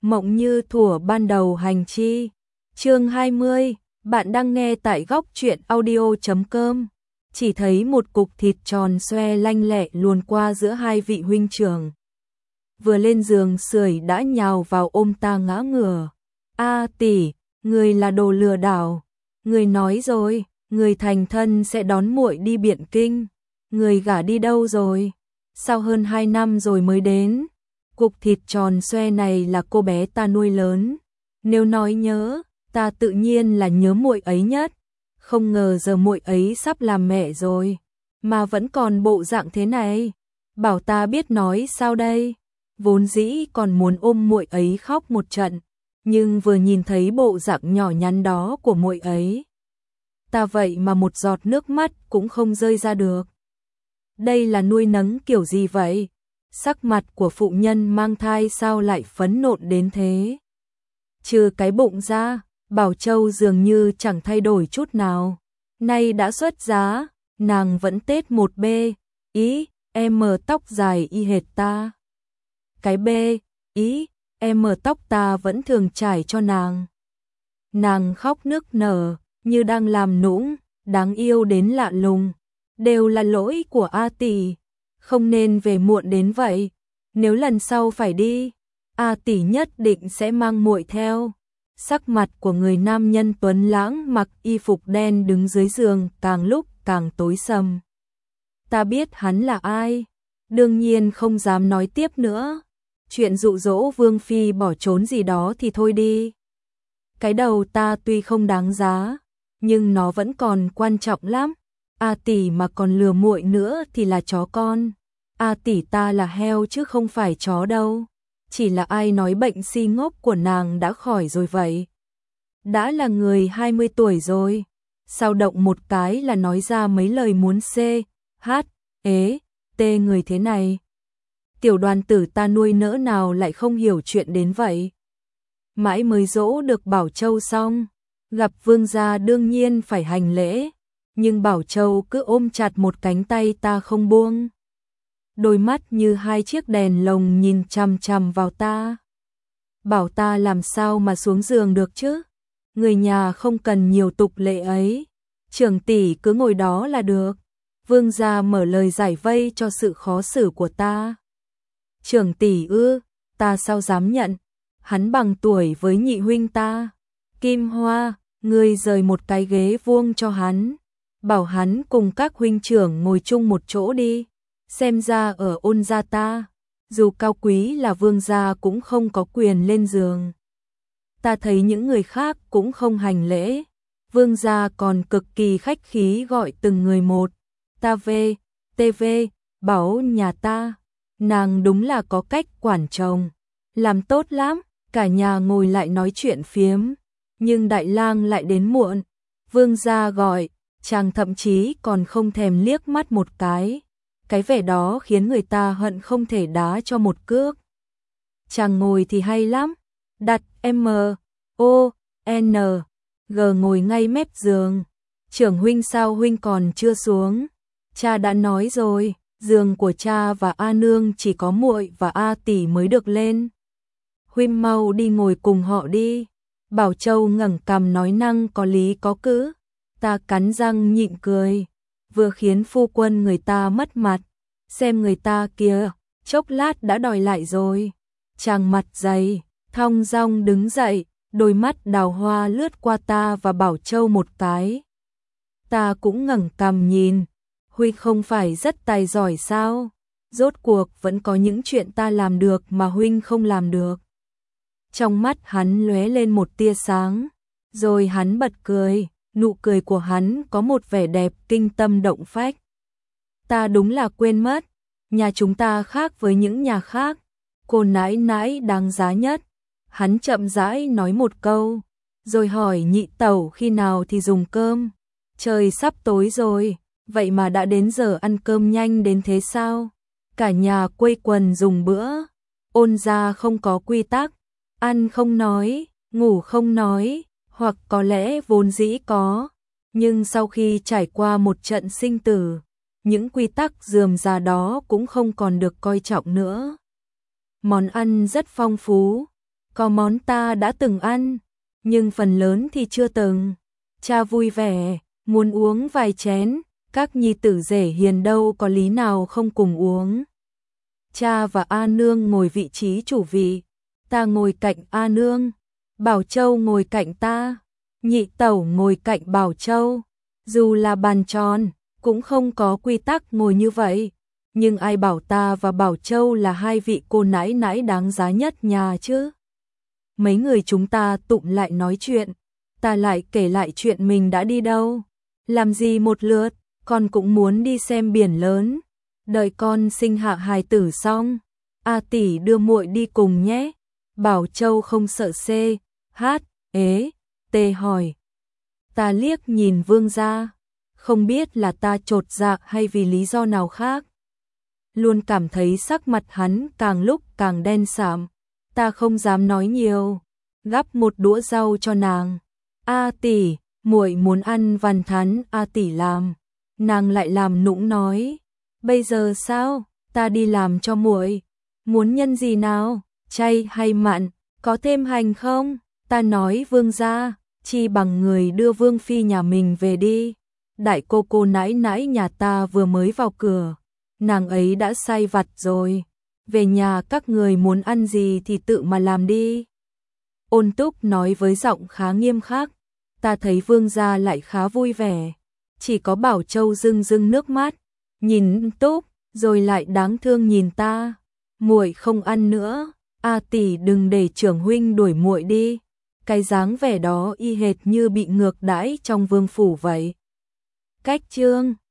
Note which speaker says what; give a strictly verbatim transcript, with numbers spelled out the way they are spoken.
Speaker 1: Mộng như thuở ban đầu hành chi. Chương hai mươi, bạn đang nghe tại góc truyện audio chấm com. Chỉ thấy một cục thịt tròn xoe lanh lẹ luồn qua giữa hai vị huynh trưởng. Vừa lên giường sưởi đã nhào vào ôm ta ngã ngửa. A tỷ, người là đồ lừa đảo. Người nói rồi, người thành thân sẽ đón muội đi Biện Kinh. Người gả đi đâu rồi? Sao hơn hai năm rồi mới đến? Cục thịt tròn xoe này là cô bé ta nuôi lớn. Nếu nói nhớ, ta tự nhiên là nhớ muội ấy nhất. Không ngờ giờ muội ấy sắp làm mẹ rồi, mà vẫn còn bộ dạng thế này. Bảo ta biết nói sao đây? Vốn dĩ còn muốn ôm muội ấy khóc một trận, nhưng vừa nhìn thấy bộ dạng nhỏ nhắn đó của muội ấy, ta vậy mà một giọt nước mắt cũng không rơi ra được. Đây là nuôi nấng kiểu gì vậy? Sắc mặt của phụ nhân mang thai sao lại phấn nộn đến thế? Trừ cái bụng ra, Bảo Châu dường như chẳng thay đổi chút nào. Nay đã xuất giá, nàng vẫn tết một bê, ý, em mờ tóc dài y hệt ta. Cái bê, ý, em mờ tóc ta vẫn thường trải cho nàng. Nàng khóc nức nở, như đang làm nũng, đáng yêu đến lạ lùng. Đều là lỗi của A tỷ, không nên về muộn đến vậy. Nếu lần sau phải đi, A tỷ nhất định sẽ mang muội theo. Sắc mặt của người nam nhân tuấn lãng mặc y phục đen đứng dưới giường càng lúc càng tối sầm. Ta biết hắn là ai, đương nhiên không dám nói tiếp nữa. Chuyện dụ dỗ Vương Phi bỏ trốn gì đó thì thôi đi. Cái đầu ta tuy không đáng giá, nhưng nó vẫn còn quan trọng lắm. A tỷ mà còn lừa muội nữa thì là chó con. A tỷ ta là heo chứ không phải chó đâu. Chỉ là ai nói bệnh si ngốc của nàng đã khỏi rồi vậy? Đã là người hai mươi tuổi rồi, sao động một cái là nói ra mấy lời muốn xê, hát, ế, tê người thế này? Tiểu đoàn tử ta nuôi nỡ nào lại không hiểu chuyện đến vậy? Mãi mới dỗ được Bảo Châu xong, gặp vương gia đương nhiên phải hành lễ, nhưng Bảo Châu cứ ôm chặt một cánh tay ta không buông. Đôi mắt như hai chiếc đèn lồng nhìn chằm chằm vào ta. Bảo ta làm sao mà xuống giường được chứ? Người nhà không cần nhiều tục lệ ấy. Trưởng tỷ cứ ngồi đó là được. Vương gia mở lời giải vây cho sự khó xử của ta. Trưởng tỷ ư, ta sao dám nhận? Hắn bằng tuổi với nhị huynh ta. Kim Hoa, ngươi rời một cái ghế vuông cho hắn. Bảo hắn cùng các huynh trưởng ngồi chung một chỗ đi. Xem ra ở Ôn gia ta, dù cao quý là vương gia cũng không có quyền lên giường. Ta thấy những người khác cũng không hành lễ, vương gia còn cực kỳ khách khí gọi từng người một. Ta về, tê vê, bảo nhà ta, nàng đúng là có cách quản chồng, làm tốt lắm. Cả nhà ngồi lại nói chuyện phiếm, nhưng đại lang lại đến muộn. Vương gia gọi, chàng thậm chí còn không thèm liếc mắt một cái. Cái vẻ đó khiến người ta hận không thể đá cho một cước. Chàng ngồi thì hay lắm, đặt M, O, N, G ngồi ngay mép giường. Trưởng huynh sao huynh còn chưa xuống? Cha đã nói rồi, giường của cha và A nương chỉ có muội và A tỷ mới được lên. Huynh mau đi ngồi cùng họ đi. Bảo Châu ngẩng cằm nói năng có lý có cữ. Ta cắn răng nhịn cười, vừa khiến phu quân người ta mất mặt. Xem người ta kìa, chốc lát đã đòi lại rồi. Chàng mặt dày, thong dong đứng dậy, đôi mắt đào hoa lướt qua ta và Bảo Châu một cái. Ta cũng ngẩng cằm nhìn, Huy không phải rất tài giỏi sao? Rốt cuộc vẫn có những chuyện ta làm được mà huynh không làm được. Trong mắt hắn lóe lên một tia sáng, rồi hắn bật cười, nụ cười của hắn có một vẻ đẹp kinh tâm động phách. Ta đúng là quên mất, nhà chúng ta khác với những nhà khác, cô nãi nãi đáng giá nhất. Hắn chậm rãi nói một câu, rồi hỏi nhị tẩu khi nào thì dùng cơm. Trời sắp tối rồi, vậy mà đã đến giờ ăn cơm nhanh đến thế sao? Cả nhà quây quần dùng bữa. Ôn gia không có quy tắc, ăn không nói, ngủ không nói, hoặc có lẽ vốn dĩ có, nhưng sau khi trải qua một trận sinh tử, những quy tắc rườm rà đó cũng không còn được coi trọng nữa. Món ăn rất phong phú, có món ta đã từng ăn, nhưng phần lớn thì chưa từng. Cha vui vẻ, muốn uống vài chén, các nhi tử rể hiền đâu có lý nào không cùng uống. Cha và A Nương ngồi vị trí chủ vị, ta ngồi cạnh A Nương, Bảo Châu ngồi cạnh ta, nhị tẩu ngồi cạnh Bảo Châu. Dù là bàn tròn, cũng không có quy tắc ngồi như vậy, nhưng ai bảo ta và Bảo Châu là hai vị cô nãi nãi đáng giá nhất nhà chứ. Mấy người chúng ta tụm lại nói chuyện, ta lại kể lại chuyện mình đã đi đâu, làm gì một lượt, con cũng muốn đi xem biển lớn. Đợi con sinh hạ hài tử xong, A tỷ đưa muội đi cùng nhé. Bảo Châu không sợ C, H, ế, T hỏi. Ta liếc nhìn Vương gia, không biết là ta chột dạ hay vì lý do nào khác. Luôn cảm thấy sắc mặt hắn càng lúc càng đen sạm, ta không dám nói nhiều, gắp một đũa rau cho nàng. A tỷ, muội muốn ăn văn thắn A tỷ làm. Nàng lại làm nũng nói, bây giờ sao, ta đi làm cho muội. Muốn nhân gì nào, chay hay mặn, có thêm hành không? Ta nói Vương gia, chi bằng người đưa Vương phi nhà mình về đi. Đại cô cô nãi nãi nhà ta vừa mới vào cửa, nàng ấy đã say vặt rồi. Về nhà các người muốn ăn gì thì tự mà làm đi. Ôn Túc nói với giọng khá nghiêm khắc. Ta thấy Vương gia lại khá vui vẻ. Chỉ có Bảo Châu rưng rưng nước mắt, nhìn Túc, rồi lại đáng thương nhìn ta. Muội không ăn nữa, A tỷ đừng để trưởng huynh đuổi muội đi. Cái dáng vẻ đó y hệt như bị ngược đãi trong vương phủ vậy. Cách chương